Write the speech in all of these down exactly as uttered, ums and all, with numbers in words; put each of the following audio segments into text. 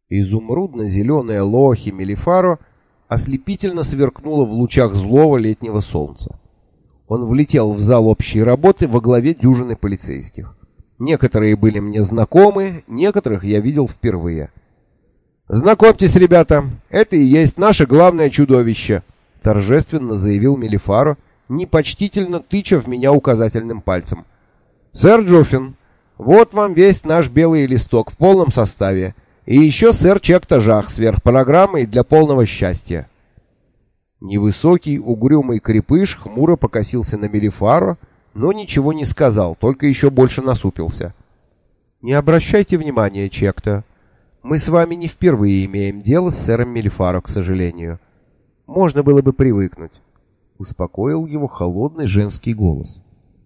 Изумрудно-зеленая Лохи Мелифаро ослепительно сверкнула в лучах злого летнего солнца. Он влетел в зал общей работы во главе дюжины полицейских. Некоторые были мне знакомы, некоторых я видел впервые. «Знакомьтесь, ребята, это и есть наше главное чудовище», — торжественно заявил Мелифаро, непочтительно тыча в меня указательным пальцем. «Сэр Джуффин, вот вам весь наш белый листок в полном составе, и еще сэр Чек-Тажах сверх программой для полного счастья». Невысокий, угрюмый крепыш хмуро покосился на Мелифаро, но ничего не сказал, только еще больше насупился. «Не обращайте внимания, Чекта. Мы с вами не впервые имеем дело с сэром Мелифаро, к сожалению. Можно было бы привыкнуть», — успокоил его холодный женский голос.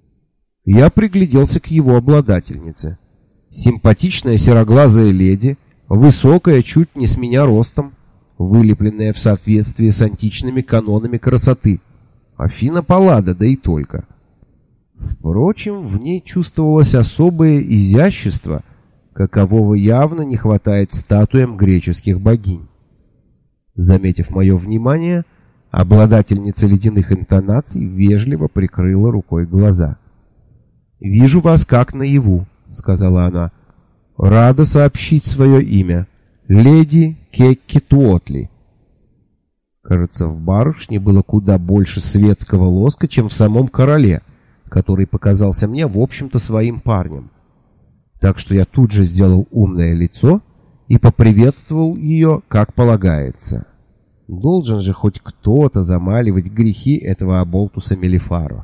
Я пригляделся к его обладательнице. Симпатичная сероглазая леди, высокая, чуть не с меня ростом, вылепленная в соответствии с античными канонами красоты. Афина Паллада, да и только. Впрочем, в ней чувствовалось особое изящество, какового явно не хватает статуям греческих богинь. Заметив мое внимание, обладательница ледяных интонаций вежливо прикрыла рукой глаза. «Вижу вас как наяву», — сказала она. «Рада сообщить свое имя. Леди Кекки Туотли». Кажется, в барышне было куда больше светского лоска, чем в самом короле, который показался мне, в общем-то, своим парнем. Так что я тут же сделал умное лицо и поприветствовал ее, как полагается. Должен же хоть кто-то замаливать грехи этого оболтуса Мелифаро.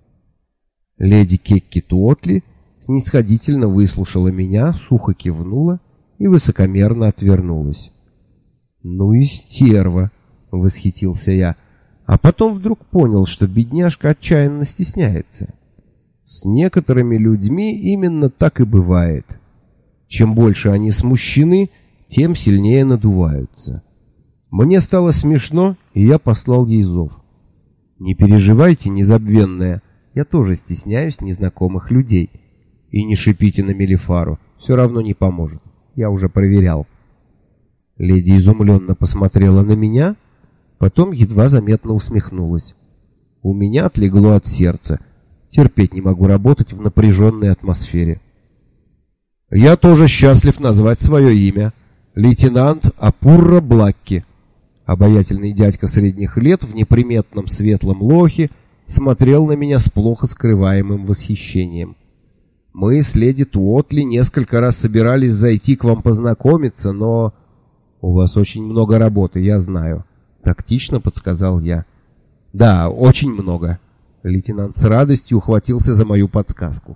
Леди Кекки Туотли снисходительно выслушала меня, сухо кивнула и высокомерно отвернулась. «Ну и стерва!» — восхитился я, а потом вдруг понял, что бедняжка отчаянно стесняется. С некоторыми людьми именно так и бывает. Чем больше они смущены, тем сильнее надуваются. Мне стало смешно, и я послал ей зов. «Не переживайте, незабвенная, я тоже стесняюсь незнакомых людей. И не шипите на Мелифаро, все равно не поможет. Я уже проверял». Леди изумленно посмотрела на меня, потом едва заметно усмехнулась. У меня отлегло от сердца. Терпеть не могу работать в напряженной атмосфере. «Я тоже счастлив назвать свое имя. Лейтенант Апурра Блакки». Обаятельный дядька средних лет в неприметном светлом лохе смотрел на меня с плохо скрываемым восхищением. «Мы с леди Туотли несколько раз собирались зайти к вам познакомиться, но...» «У вас очень много работы, я знаю», — тактично подсказал я. «Да, очень много». Лейтенант с радостью ухватился за мою подсказку.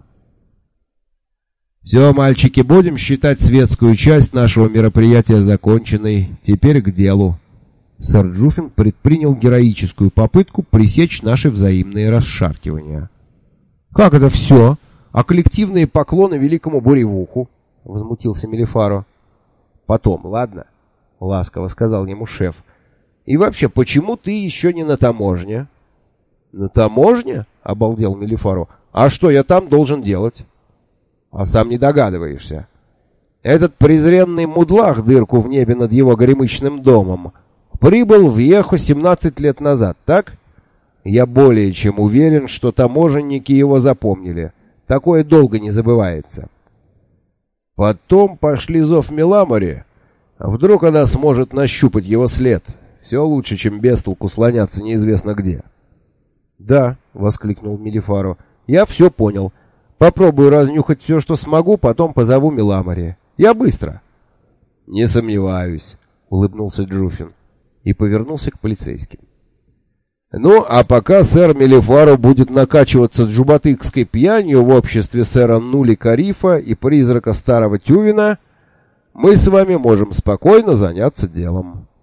«Все, мальчики, будем считать светскую часть нашего мероприятия законченной. Теперь к делу». Сэр Джуффин предпринял героическую попытку пресечь наши взаимные расшаркивания. «Как это все? А коллективные поклоны великому буревуху?» — возмутился Мелифаро. «Потом, ладно?» — ласково сказал ему шеф. «И вообще, почему ты еще не на таможне?» «На таможне?» — обалдел Мелифаро. «А что я там должен делать?» «А сам не догадываешься. Этот презренный мудлах дырку в небе над его горемычным домом прибыл в Ехо семнадцать лет назад, так? Я более чем уверен, что таможенники его запомнили. Такое долго не забывается. Потом пошли зов Меламори. Вдруг она сможет нащупать его след. Все лучше, чем без толку слоняться неизвестно где». «Да», — воскликнул Мелифаро, — «я все понял. Попробую разнюхать все, что смогу, потом позову Меламори. Я быстро». «Не сомневаюсь», — улыбнулся Джуффин и повернулся к полицейским. «Ну, а пока сэр Мелифаро будет накачиваться джубатыкской пьянью в обществе сэра Нули Карифа и призрака старого Тювина, мы с вами можем спокойно заняться делом».